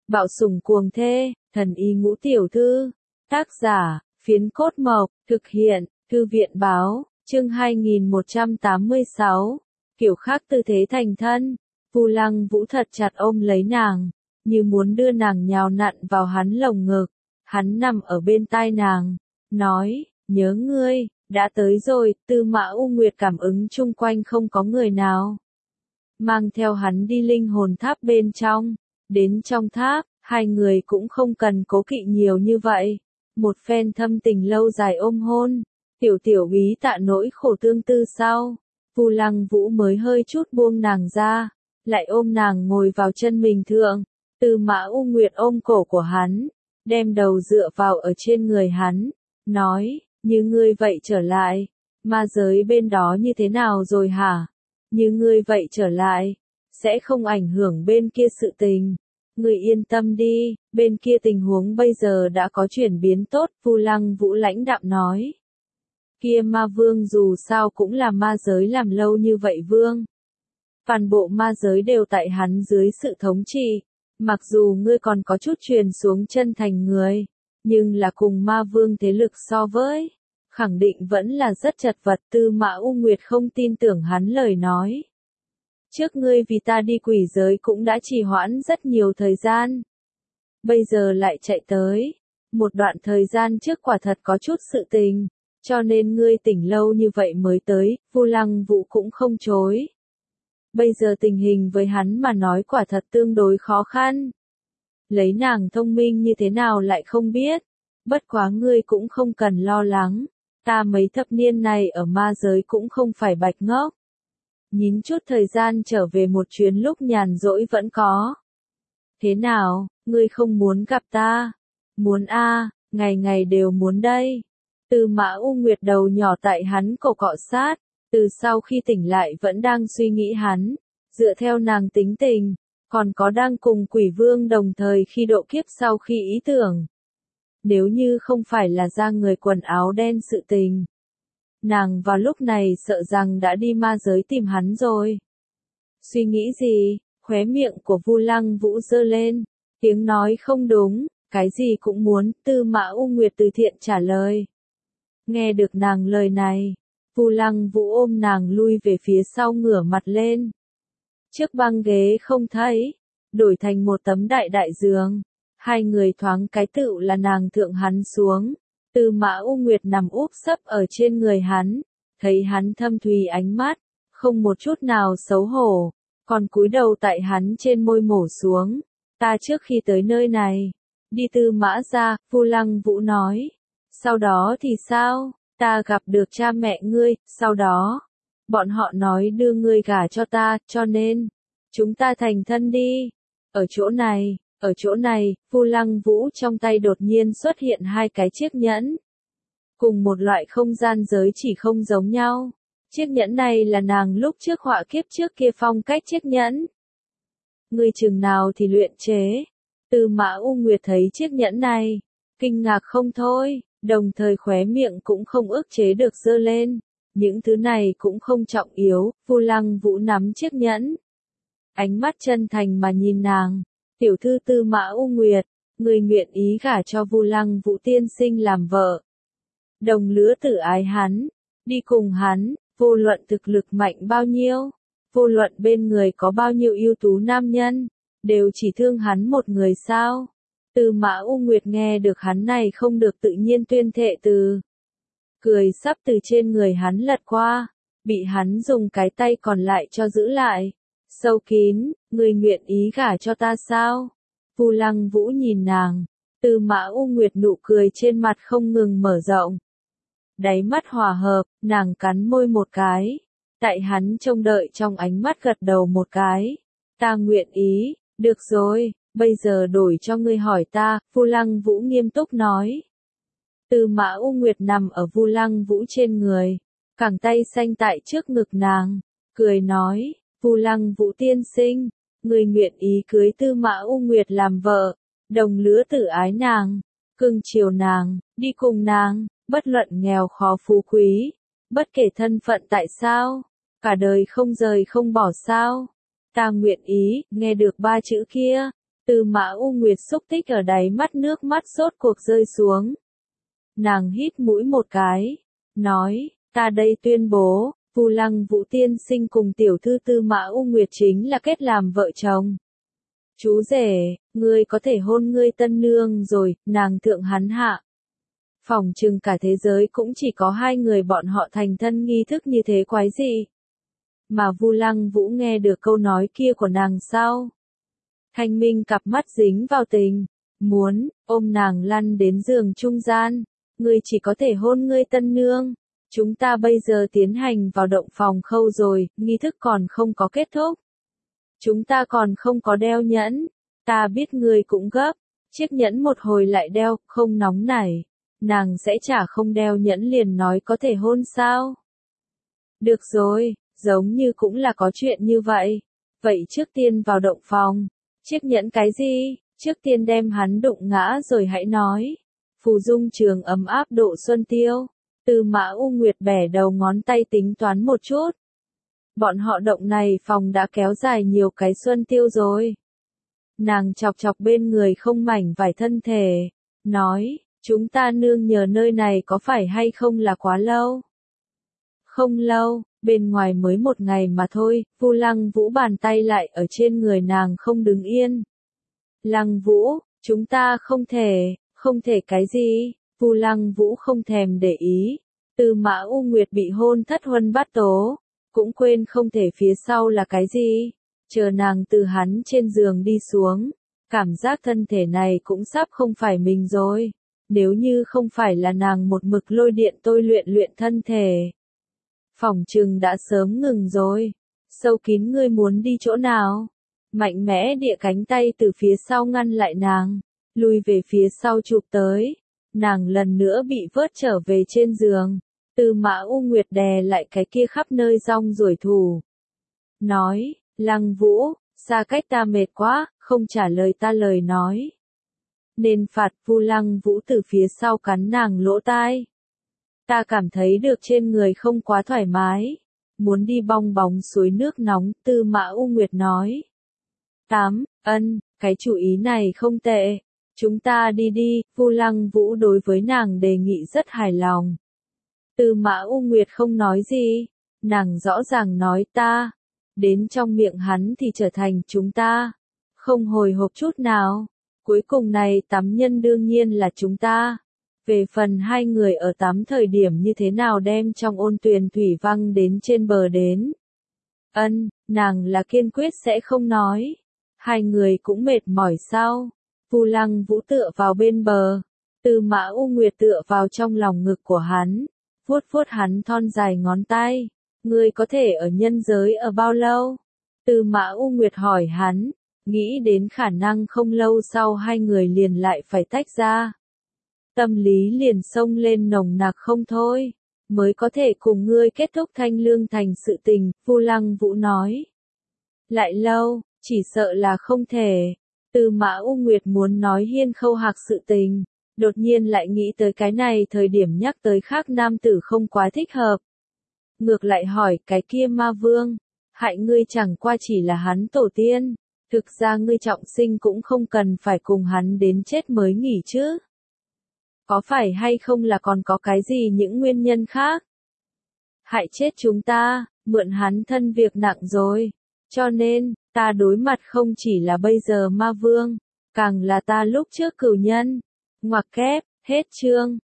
Bạo sủng cuồng thê, thần y ngũ tiểu thư. Tác giả, Phiến Cốt Mộc, thực hiện, Thư viện báo, chương 2186. Kiểu khác tư thế thành thân. Vu Lăng Vũ thật chặt ôm lấy nàng, như muốn đưa nàng nhào nặn vào hắn lồng ngực. Hắn nằm ở bên tai nàng, nói, nhớ ngươi, đã tới rồi. Tư Mã U Nguyệt cảm ứng chung quanh không có người nào, mang theo hắn đi linh hồn tháp bên trong. Đến trong tháp, hai người cũng không cần cố kỵ nhiều như vậy. Một phen thâm tình lâu dài ôm hôn, tiểu úy tạ nỗi khổ tương tư sau, Vu Lăng Vũ mới hơi chút buông nàng ra, lại ôm nàng ngồi vào chân mình thượng. Tư Mã U Nguyệt ôm cổ của hắn, đem đầu dựa vào ở trên người hắn, nói, như ngươi vậy trở lại, ma giới bên đó như thế nào rồi hả? Như ngươi vậy trở lại, sẽ không ảnh hưởng bên kia sự tình. Ngươi yên tâm đi, bên kia tình huống bây giờ đã có chuyển biến tốt. Vu Lăng Vũ lãnh đạm nói. Kia ma vương dù sao cũng là ma giới làm lâu như vậy vương. Toàn bộ ma giới đều tại hắn dưới sự thống trị. Mặc dù ngươi còn có chút truyền xuống chân thành người, nhưng là cùng ma vương thế lực so với, khẳng định vẫn là rất chật vật. Tư Mã U Nguyệt không tin tưởng hắn lời nói. Trước ngươi vì ta đi quỷ giới cũng đã trì hoãn rất nhiều thời gian. Bây giờ lại chạy tới. Một đoạn thời gian trước quả thật có chút sự tình, cho nên ngươi tỉnh lâu như vậy mới tới. Vu Lăng Vũ cũng không chối. Bây giờ tình hình với hắn mà nói quả thật tương đối khó khăn. Lấy nàng thông minh như thế nào lại không biết. Bất quá ngươi cũng không cần lo lắng. Ta mấy thập niên này ở ma giới cũng không phải bạch ngốc. Nhín chút thời gian trở về một chuyến lúc nhàn rỗi vẫn có. Thế nào, ngươi không muốn gặp ta? Muốn a, ngày ngày đều muốn đây. Tư Mã U Nguyệt đầu nhỏ tại hắn cổ cọ sát, từ sau khi tỉnh lại vẫn đang suy nghĩ hắn, dựa theo nàng tính tình, còn có đang cùng quỷ vương đồng thời khi độ kiếp sau khi ý tưởng. Nếu như không phải là ra người quần áo đen sự tình, nàng vào lúc này sợ rằng đã đi ma giới tìm hắn rồi. Suy nghĩ gì? Khóe miệng của Vu Lăng Vũ giơ lên, tiếng nói không đúng, cái gì cũng muốn. Tư Mã U Nguyệt từ thiện trả lời. Nghe được nàng lời này, Vu Lăng Vũ ôm nàng lui về phía sau ngửa mặt lên. Chiếc băng ghế không thấy, đổi thành một tấm đại đại giường. Hai người thoáng cái tựu là nàng thượng hắn xuống. Tư Mã U Nguyệt nằm úp sấp ở trên người hắn, thấy hắn thâm thùy ánh mắt, không một chút nào xấu hổ, còn cúi đầu tại hắn trên môi mổ xuống. Ta trước khi tới nơi này, đi Tư Mã gia. Vu Lăng Vũ nói. Sau đó thì sao? Ta gặp được cha mẹ ngươi, sau đó, bọn họ nói đưa ngươi gả cho ta, cho nên, chúng ta thành thân đi. Ở chỗ này, Vu Lăng Vũ trong tay đột nhiên xuất hiện hai cái chiếc nhẫn. Cùng một loại không gian giới chỉ không giống nhau. Chiếc nhẫn này là nàng lúc trước họa kiếp trước kia phong cách chiếc nhẫn. Ngươi chừng nào thì luyện chế. Tư Mã U Nguyệt thấy chiếc nhẫn này, kinh ngạc không thôi, đồng thời khóe miệng cũng không ức chế được giơ lên. Những thứ này cũng không trọng yếu. Vu Lăng Vũ nắm chiếc nhẫn, ánh mắt chân thành mà nhìn nàng. Tiểu thư Tư Mã U Nguyệt, người nguyện ý gả cho Vu Lăng Vũ tiên sinh làm vợ. Đồng lứa tử ái hắn, đi cùng hắn, vô luận thực lực mạnh bao nhiêu, vô luận bên người có bao nhiêu ưu tú nam nhân, đều chỉ thương hắn một người sao. Tư Mã U Nguyệt nghe được hắn này không được tự nhiên tuyên thệ từ. Cười sắp từ trên người hắn lật qua, bị hắn dùng cái tay còn lại cho giữ lại. Sâu kín, người nguyện ý gả cho ta sao? Vu Lăng Vũ nhìn nàng, Tư Mã U Nguyệt nụ cười trên mặt không ngừng mở rộng. Đáy mắt hòa hợp, nàng cắn môi một cái. Tại hắn trông đợi trong ánh mắt gật đầu một cái. Ta nguyện ý, được rồi, bây giờ đổi cho ngươi hỏi ta. Vu Lăng Vũ nghiêm túc nói. Tư Mã U Nguyệt nằm ở Vu Lăng Vũ trên người, cẳng tay xanh tại trước ngực nàng, cười nói. Vu Lăng Vũ tiên sinh, người nguyện ý cưới Tư Mã U Nguyệt làm vợ, đồng lứa tử ái nàng, cưng chiều nàng, đi cùng nàng, bất luận nghèo khó phú quý, bất kể thân phận tại sao, cả đời không rời không bỏ sao. Ta nguyện ý. Nghe được ba chữ kia, Tư Mã U Nguyệt xúc tích ở đáy mắt, nước mắt rốt cuộc rơi xuống. Nàng hít mũi một cái, nói, ta đây tuyên bố, Vu Lăng Vũ tiên sinh cùng tiểu thư Tư Mã U Nguyệt chính là kết làm vợ chồng. Chú rể, ngươi có thể hôn ngươi tân nương rồi, nàng thượng hắn hạ. Phỏng chừng cả thế giới cũng chỉ có hai người bọn họ thành thân nghi thức như thế quái gì. Mà Vu Lăng Vũ nghe được câu nói kia của nàng sau. Thanh minh cặp mắt dính vào tình, muốn, ôm nàng lăn đến giường trung gian, ngươi chỉ có thể hôn ngươi tân nương. Chúng ta bây giờ tiến hành vào động phòng khâu rồi, nghi thức còn không có kết thúc. Chúng ta còn không có đeo nhẫn, ta biết ngươi cũng gấp, chiếc nhẫn một hồi lại đeo, không nóng nảy. Nàng sẽ chả không đeo nhẫn liền nói có thể hôn sao? Được rồi, giống như cũng là có chuyện như vậy. Vậy trước tiên vào động phòng. Chiếc nhẫn cái gì? Trước tiên đem hắn đụng ngã rồi hãy nói. Phù dung trường ấm áp độ xuân tiêu. Tư Mã U Nguyệt bẻ đầu ngón tay tính toán một chút. Bọn họ động này phòng đã kéo dài nhiều cái xuân tiêu rồi. Nàng chọc chọc bên người không mảnh vải thân thể. Nói, chúng ta nương nhờ nơi này có phải hay không là quá lâu? Không lâu, bên ngoài mới một ngày mà thôi. Vu Lăng Vũ bàn tay lại ở trên người nàng không đứng yên. Lăng Vũ, chúng ta không thể cái gì? Vu Lăng Vũ không thèm để ý. Tư Mã U Nguyệt bị hôn thất huân bát tố, cũng quên không thể phía sau là cái gì. Chờ nàng từ hắn trên giường đi xuống, cảm giác thân thể này cũng sắp không phải mình rồi. Nếu như không phải là nàng một mực lôi điện tôi luyện thân thể, phỏng chừng đã sớm ngừng rồi. Sâu kín, ngươi muốn đi chỗ nào? Mạnh mẽ địa cánh tay từ phía sau ngăn lại nàng, lùi về phía sau chụp tới. Nàng lần nữa bị vớt trở về trên giường. Tư Mã U Nguyệt đè lại cái kia khắp nơi rong ruổi thủ. Nói, Lăng Vũ, xa cách ta mệt quá, không trả lời ta lời nói. Nên phạt. Vu Lăng Vũ từ phía sau cắn nàng lỗ tai. Ta cảm thấy được trên người không quá thoải mái. Muốn đi bong bóng suối nước nóng, Tư Mã U Nguyệt nói. Cái chủ ý này không tệ. Chúng ta đi đi. Vu Lăng Vũ đối với nàng đề nghị rất hài lòng. Tư Mã U Nguyệt không nói gì. Nàng rõ ràng nói ta. Đến trong miệng hắn thì trở thành chúng ta. Không hồi hộp chút nào. Cuối cùng này tắm nhân đương nhiên là chúng ta. Về phần hai người ở tắm thời điểm như thế nào đem trong ôn tuyền thủy văng đến trên bờ đến. Nàng là kiên quyết sẽ không nói. Hai người cũng mệt mỏi sao. Vu Lăng Vũ tựa vào bên bờ. Tư Mã U Nguyệt tựa vào trong lòng ngực của hắn. Vuốt vuốt hắn thon dài ngón tay. Ngươi có thể ở nhân giới ở bao lâu? Tư Mã U Nguyệt hỏi hắn. Nghĩ đến khả năng không lâu sau hai người liền lại phải tách ra. Tâm lý liền xông lên nồng nặc không thôi. Mới có thể cùng ngươi kết thúc Thanh Lương Thành sự tình, Vu Lăng Vũ nói. Lại lâu, chỉ sợ là không thể. Tư Mã U Nguyệt muốn nói Hiên Khâu Hạc sự tình. Đột nhiên lại nghĩ tới cái này thời điểm nhắc tới khác nam tử không quá thích hợp. Ngược lại hỏi cái kia ma vương. Hại ngươi chẳng qua chỉ là hắn tổ tiên. Thực ra ngươi trọng sinh cũng không cần phải cùng hắn đến chết mới nghỉ chứ. Có phải hay không là còn có cái gì những nguyên nhân khác? Hại chết chúng ta, mượn hắn thân việc nặng rồi. Cho nên, ta đối mặt không chỉ là bây giờ ma vương, càng là ta lúc trước cửu nhân. Ngoặc kép, hết chương.